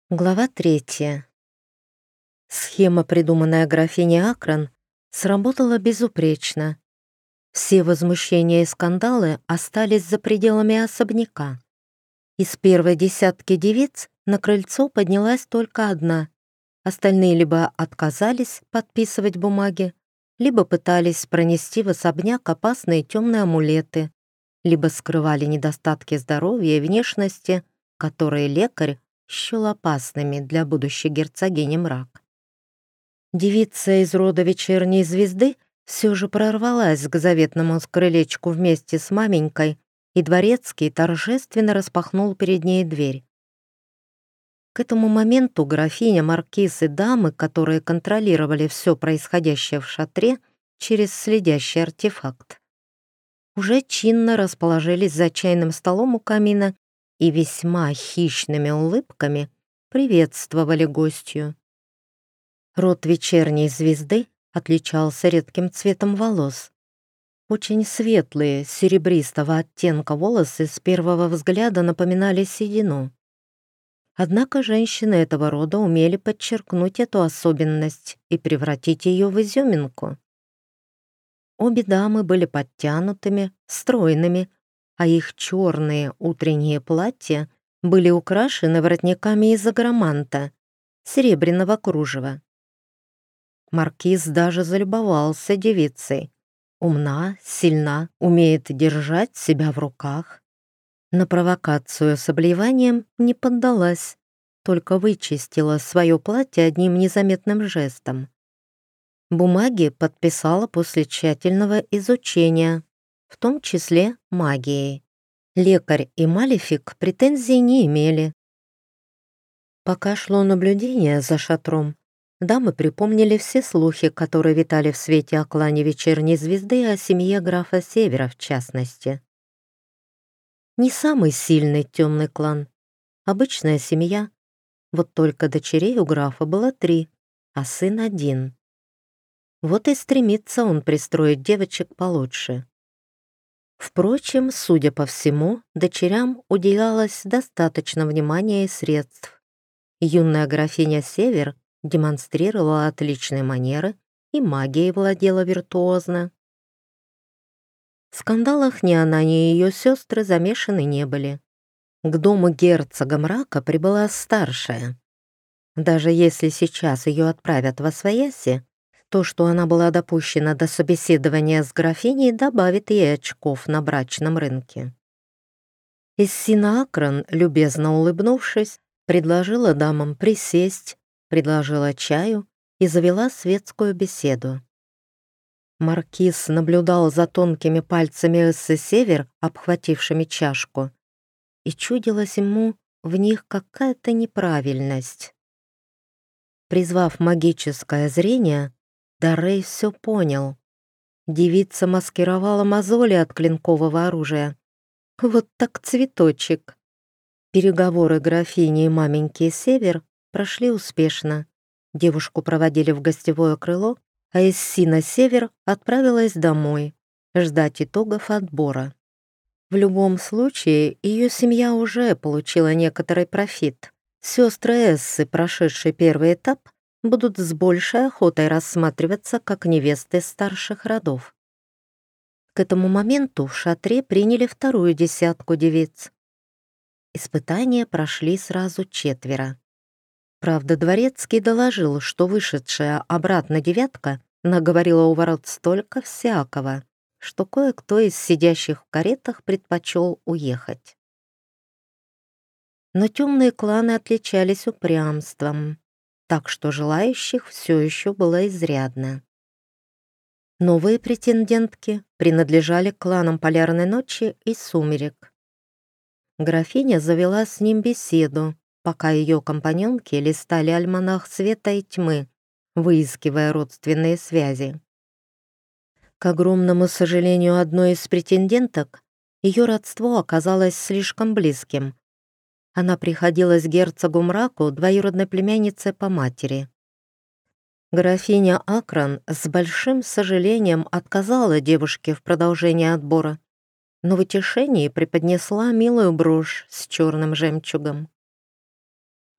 Глава 3. Схема, придуманная графиней Акран, сработала безупречно. Все возмущения и скандалы остались за пределами особняка. Из первой десятки девиц на крыльцо поднялась только одна. Остальные либо отказались подписывать бумаги, либо пытались пронести в особняк опасные темные амулеты, либо скрывали недостатки здоровья и внешности, которые лекарь счел опасными для будущей герцогини Мрак. Девица из рода Вечерней Звезды все же прорвалась к заветному крылечку вместе с маменькой, и дворецкий торжественно распахнул перед ней дверь. К этому моменту графиня, маркиз и дамы, которые контролировали все происходящее в шатре через следящий артефакт, уже чинно расположились за чайным столом у камина и весьма хищными улыбками приветствовали гостью. Род Вечерней Звезды отличался редким цветом волос. Очень светлые, серебристого оттенка волосы с первого взгляда напоминали седину. Однако женщины этого рода умели подчеркнуть эту особенность и превратить ее в изюминку. Обе дамы были подтянутыми, стройными, а их черные утренние платья были украшены воротниками из агроманта, серебряного кружева. Маркиз даже залюбовался девицей. Умна, сильна, умеет держать себя в руках. На провокацию с обливанием не поддалась, только вычистила свое платье одним незаметным жестом. Бумаги подписала после тщательного изучения, в том числе магией. Лекарь и Малефик претензий не имели. Пока шло наблюдение за шатром, дамы припомнили все слухи, которые витали в свете о клане Вечерней Звезды и о семье графа Севера в частности. Не самый сильный темный клан, обычная семья, вот только дочерей у графа было 3, а сын 1. Вот и стремится он пристроить девочек получше. Впрочем, судя по всему, дочерям уделялось достаточно внимания и средств. Юная графиня Север демонстрировала отличные манеры и магией владела виртуозно. В скандалах ни она, ни ее сестры замешаны не были. К дому герцога Мрака прибыла старшая. Даже если сейчас ее отправят во свояси, то, что она была допущена до собеседования с графиней, добавит ей очков на брачном рынке. Иссина Акран, любезно улыбнувшись, предложила дамам присесть, предложила чаю и завела светскую беседу. Маркиз наблюдал за тонкими пальцами Эссы Север, обхватившими чашку, и чудилась ему в них какая-то неправильность. Призвав магическое зрение, Даррей все понял. Девица маскировала мозоли от клинкового оружия. Вот так цветочек. Переговоры графини и маменьки Север прошли успешно. Девушку проводили в гостевое крыло, а Иссина Север отправилась домой, ждать итогов отбора. В любом случае, ее семья уже получила некоторый профит. Сестры Эссы, прошедшие первый этап, будут с большей охотой рассматриваться как невесты старших родов. К этому моменту в шатре приняли вторую десятку девиц. Испытания прошли сразу 4. Правда, дворецкий доложил, что вышедшая обратно девятка наговорила у ворот столько всякого, что кое-кто из сидящих в каретах предпочел уехать. Но темные кланы отличались упрямством, так что желающих все еще было изрядно. Новые претендентки принадлежали к кланам Полярной Ночи и Сумерек. Графиня завела с ним беседу, пока ее компаньонки листали альманах Света и Тьмы, выискивая родственные связи. К огромному сожалению одной из претенденток, ее родство оказалось слишком близким. Она приходилась герцогу Мраку двоюродной племянницей по матери. Графиня Акран с большим сожалением отказала девушке в продолжении отбора, но в утешении преподнесла милую брошь с черным жемчугом.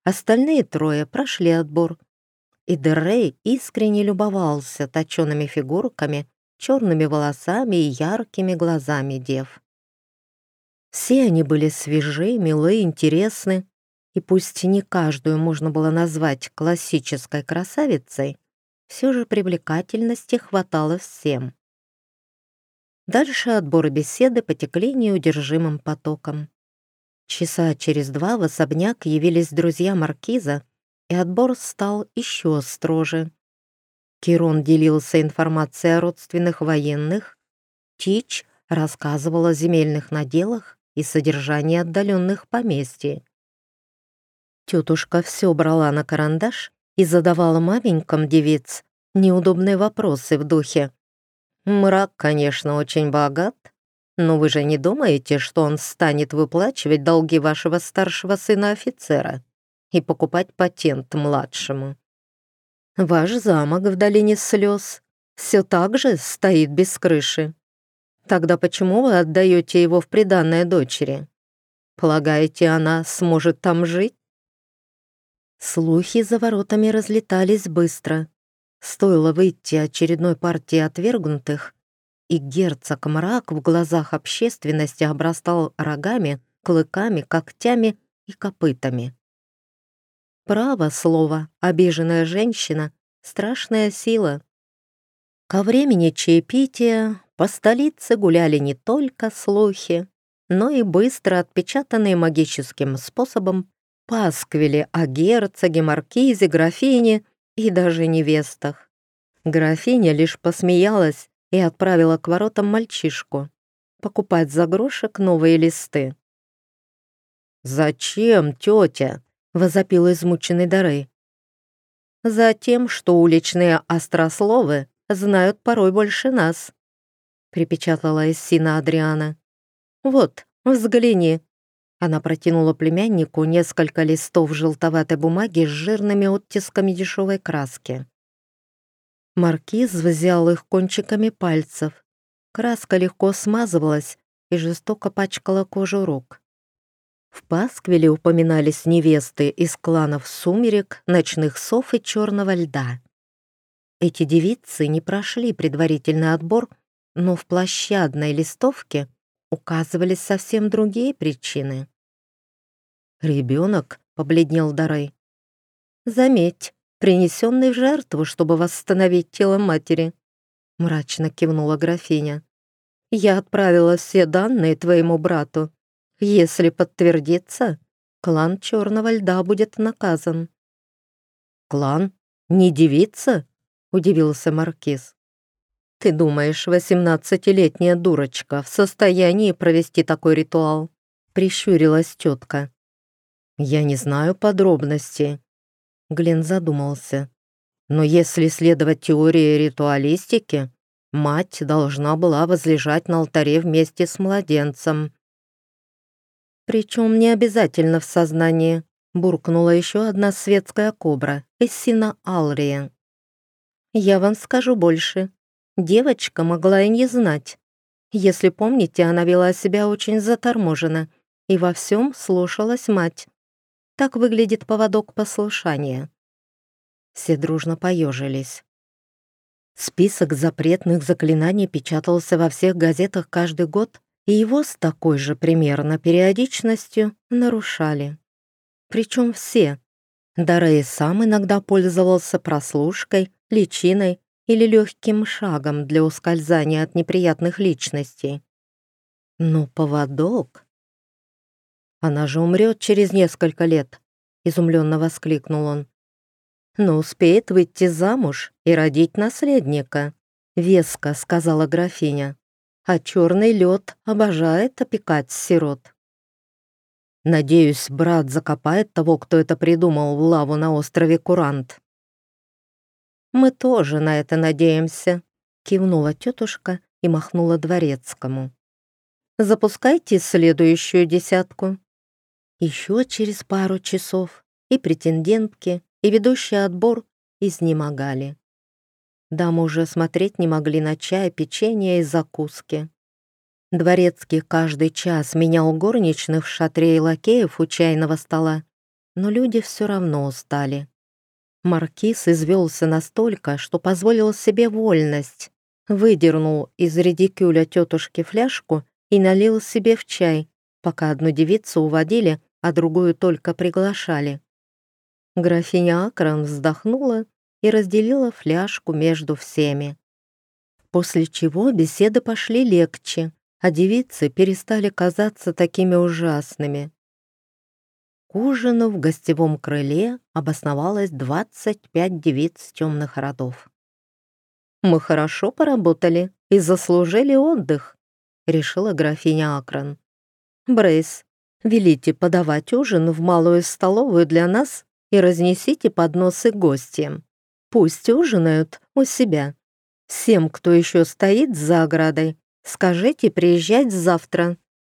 Остальные трое прошли отбор, и Деррей искренне любовался точеными фигурками, черными волосами и яркими глазами дев. Все они были свежи, милы, интересны, и пусть не каждую можно было назвать классической красавицей, все же привлекательности хватало всем. Дальше отбор и беседы потекли неудержимым потоком. Часа через 2 в особняк явились друзья маркиза, и отбор стал еще строже. Кирон делился информацией о родственных военных, Тич рассказывал о земельных наделах и содержании отдаленных поместий. Тетушка все брала на карандаш и задавала маменькам девиц неудобные вопросы в духе: «Мрак, конечно, очень богат, но вы же не думаете, что он станет выплачивать долги вашего старшего сына-офицера и покупать патент младшему? Ваш замок в долине слез все так же стоит без крыши. Тогда почему вы отдаете его в приданое дочери? Полагаете, она сможет там жить?» Слухи за воротами разлетались быстро. Стоило выйти очередной партии отвергнутых, и герцог Мрак в глазах общественности обрастал рогами, клыками, когтями и копытами. Право слово, обиженная женщина — страшная сила. Ко времени чаепития по столице гуляли не только слухи, но и быстро отпечатанные магическим способом пасквили о герцоге, маркизе, графине и даже невестах. Графиня лишь посмеялась и отправила к воротам мальчишку покупать за грошек новые листы. «Зачем, тетя?» — возопил измученный Дорей. «Затем, что уличные острословы знают порой больше нас», — припечатала Эссина Адриана. «Вот, взгляни». Она протянула племяннику несколько листов желтоватой бумаги с жирными оттисками дешевой краски. Маркиз взял их кончиками пальцев. Краска легко смазывалась и жестоко пачкала кожу рук. В пасквиле упоминались невесты из кланов Сумерек, Ночных Сов и Черного Льда. Эти девицы не прошли предварительный отбор, но в площадной листовке указывались совсем другие причины. «Ребенок?» — побледнел Дорей. «Заметь, принесенный в жертву, чтобы восстановить тело матери», — мрачно кивнула графиня. «Я отправила все данные твоему брату. Если подтвердится, клан Черного Льда будет наказан». «Клан? Не девица?» — удивился маркиз. «Ты думаешь, 18-летняя дурочка в состоянии провести такой ритуал?» — прищурилась тетка. «Я не знаю подробностей», — Глен задумался. «Но если следовать теории ритуалистики, мать должна была возлежать на алтаре вместе с младенцем». «Причем не обязательно в сознании», — буркнула еще одна светская кобра, Эссина Алрия. «Я вам скажу больше. Девочка могла и не знать. Если помните, она вела себя очень заторможенно и во всем слушалась мать. Так выглядит поводок послушания». Все дружно поежились. Список запретных заклинаний печатался во всех газетах каждый год, и его с такой же примерно периодичностью нарушали. Причем все. Дорей сам иногда пользовался прослушкой, личиной или легким шагом для ускользания от неприятных личностей. Но поводок... «Она же умрет через несколько лет», — изумленно воскликнул он. «Но успеет выйти замуж и родить наследника», — веско сказала графиня. «А черный лед обожает опекать сирот». «Надеюсь, брат закопает того, кто это придумал, в лаву на острове Курант». «Мы тоже на это надеемся», — кивнула тетушка и махнула дворецкому. «Запускайте следующую десятку». Еще через пару часов и претендентки, и ведущий отбор изнемогали. Дамы уже смотреть не могли на чай, печенье и закуски. Дворецкий каждый час менял горничных в шатре и лакеев у чайного стола, но люди все равно устали. Маркиз извелся настолько, что позволил себе вольность. Выдернул из редикюля тетушки фляжку и налил себе в чай, пока одну девицу уводили, а другую только приглашали. Графиня Акрон вздохнула и разделила фляжку между всеми. После чего беседы пошли легче, а девицы перестали казаться такими ужасными. К ужину в гостевом крыле обосновалось 25 девиц темных родов. «Мы хорошо поработали и заслужили отдых», — решила графиня Акрон. «Брейс, велите подавать ужин в малую столовую для нас и разнесите подносы гостям. Пусть ужинают у себя. Всем, кто еще стоит за оградой, скажите приезжать завтра».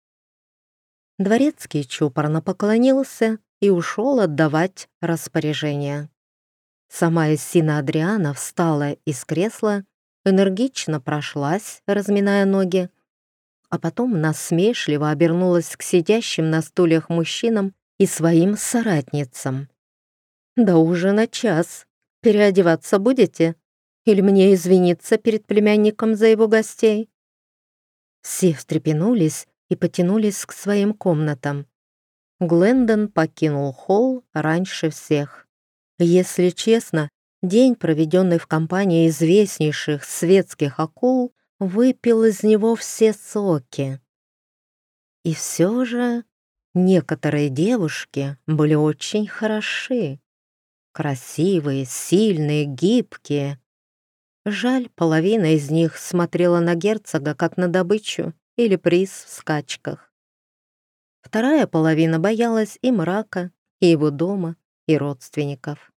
Дворецкий чопорно поклонился и ушел отдавать распоряжение. Сама Эссина Адриана встала из кресла, энергично прошлась, разминая ноги, а потом насмешливо обернулась к сидящим на стульях мужчинам и своим соратницам. «До ужина час. Переодеваться будете? Или мне извиниться перед племянником за его гостей?» Все встрепенулись и потянулись к своим комнатам. Глендон покинул холл раньше всех. Если честно, день, проведенный в компании известнейших светских акул, выпил из него все соки. И все же некоторые девушки были очень хороши. Красивые, сильные, гибкие. Жаль, половина из них смотрела на герцога как на добычу или приз в скачках. Вторая половина боялась и мрака, и его дома, и родственников.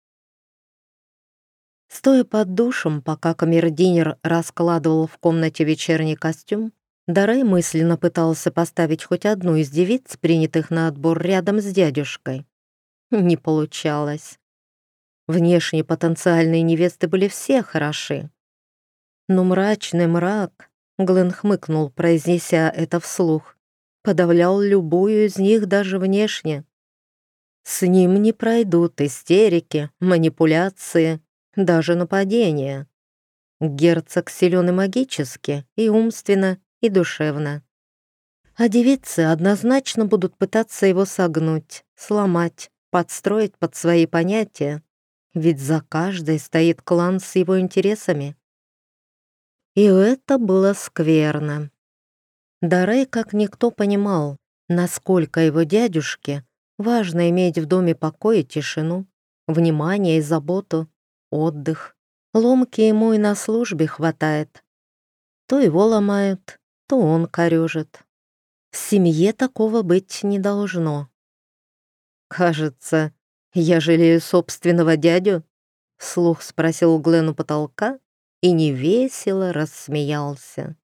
Стоя под душем, пока камердинер раскладывал в комнате вечерний костюм, Дарей мысленно пытался поставить хоть одну из девиц, принятых на отбор, рядом с дядюшкой. Не получалось. Внешне потенциальные невесты были все хороши. Но мрачный мрак, Глен хмыкнул, произнеся это вслух, подавлял любую из них даже внешне. С ним не пройдут истерики, манипуляции, даже нападения. Герцог силен и магически, и умственно, и душевно. А девицы однозначно будут пытаться его согнуть, сломать, подстроить под свои понятия, ведь за каждой стоит клан с его интересами. И это было скверно. Дарей как никто понимал, насколько его дядюшке важно иметь в доме покой и тишину, внимание и заботу, отдых. Ломки ему и на службе хватает. То его ломают, то он корежит. В семье такого быть не должно. «Кажется, я жалею собственного дядю?» — вслух спросил Глен у потолка и невесело рассмеялся.